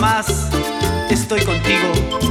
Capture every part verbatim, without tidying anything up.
más estoy contigo.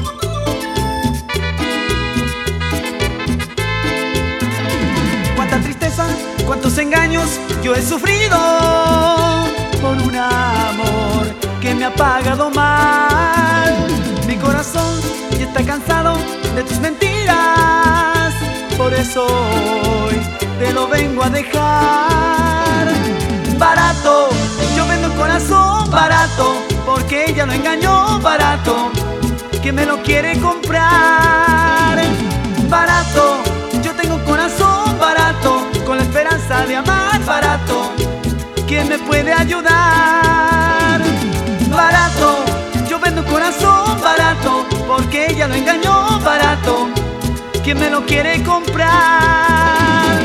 Cuánta tristeza, cuántos engaños yo he sufrido por un amor que me ha pagado mal. Mi corazón ya está cansado de tus mentiras, por eso hoy te lo vengo a dejar. Barato, yo vendo el corazón barato, porque ella lo engañó barato, que me lo quiere comprar. Barato, yo tengo un corazón barato, con la esperanza de amar barato, ¿quién me puede ayudar? Barato, yo vendo un corazón barato, porque ella lo engañó barato, ¿quién me lo quiere comprar?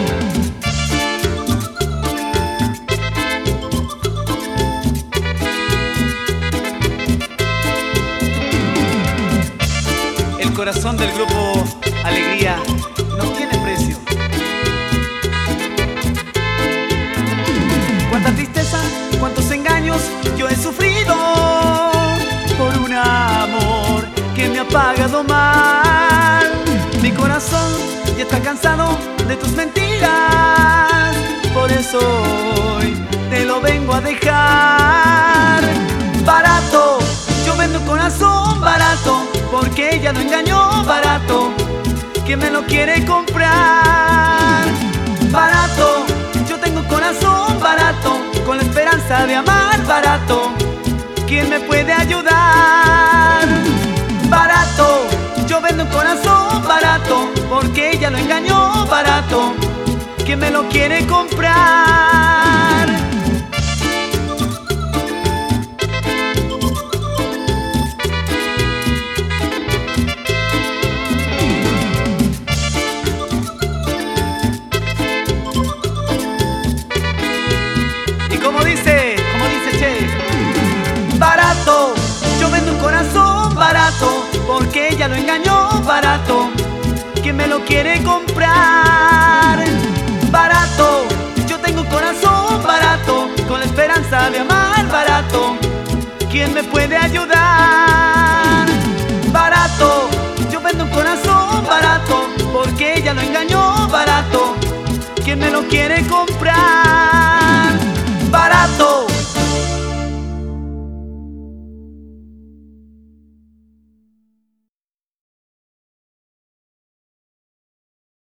El corazón del grupo Alegría no tiene precio. Cuánta tristeza, cuántos engaños yo he sufrido por un amor que me ha pagado mal. Mi corazón ya está cansado de tus mentiras, por eso hoy te lo vengo a dejar. Barato, yo vendo un corazón barato, porque ella lo engañó barato, ¿quién me lo quiere comprar? Barato, yo tengo un corazón barato, con la esperanza de amar barato, ¿quién me puede ayudar? Barato, yo vendo un corazón barato, porque ella lo engañó barato, ¿quién me lo quiere comprar? Como dice, como dice Che, barato, yo vendo un corazón barato, porque ella lo engañó barato, ¿quién me lo quiere comprar? Barato, yo tengo un corazón barato, con la esperanza de amar barato, ¿quién me puede ayudar? Barato, yo vendo un corazón barato, porque ella lo engañó barato, ¿quién me lo quiere comprar?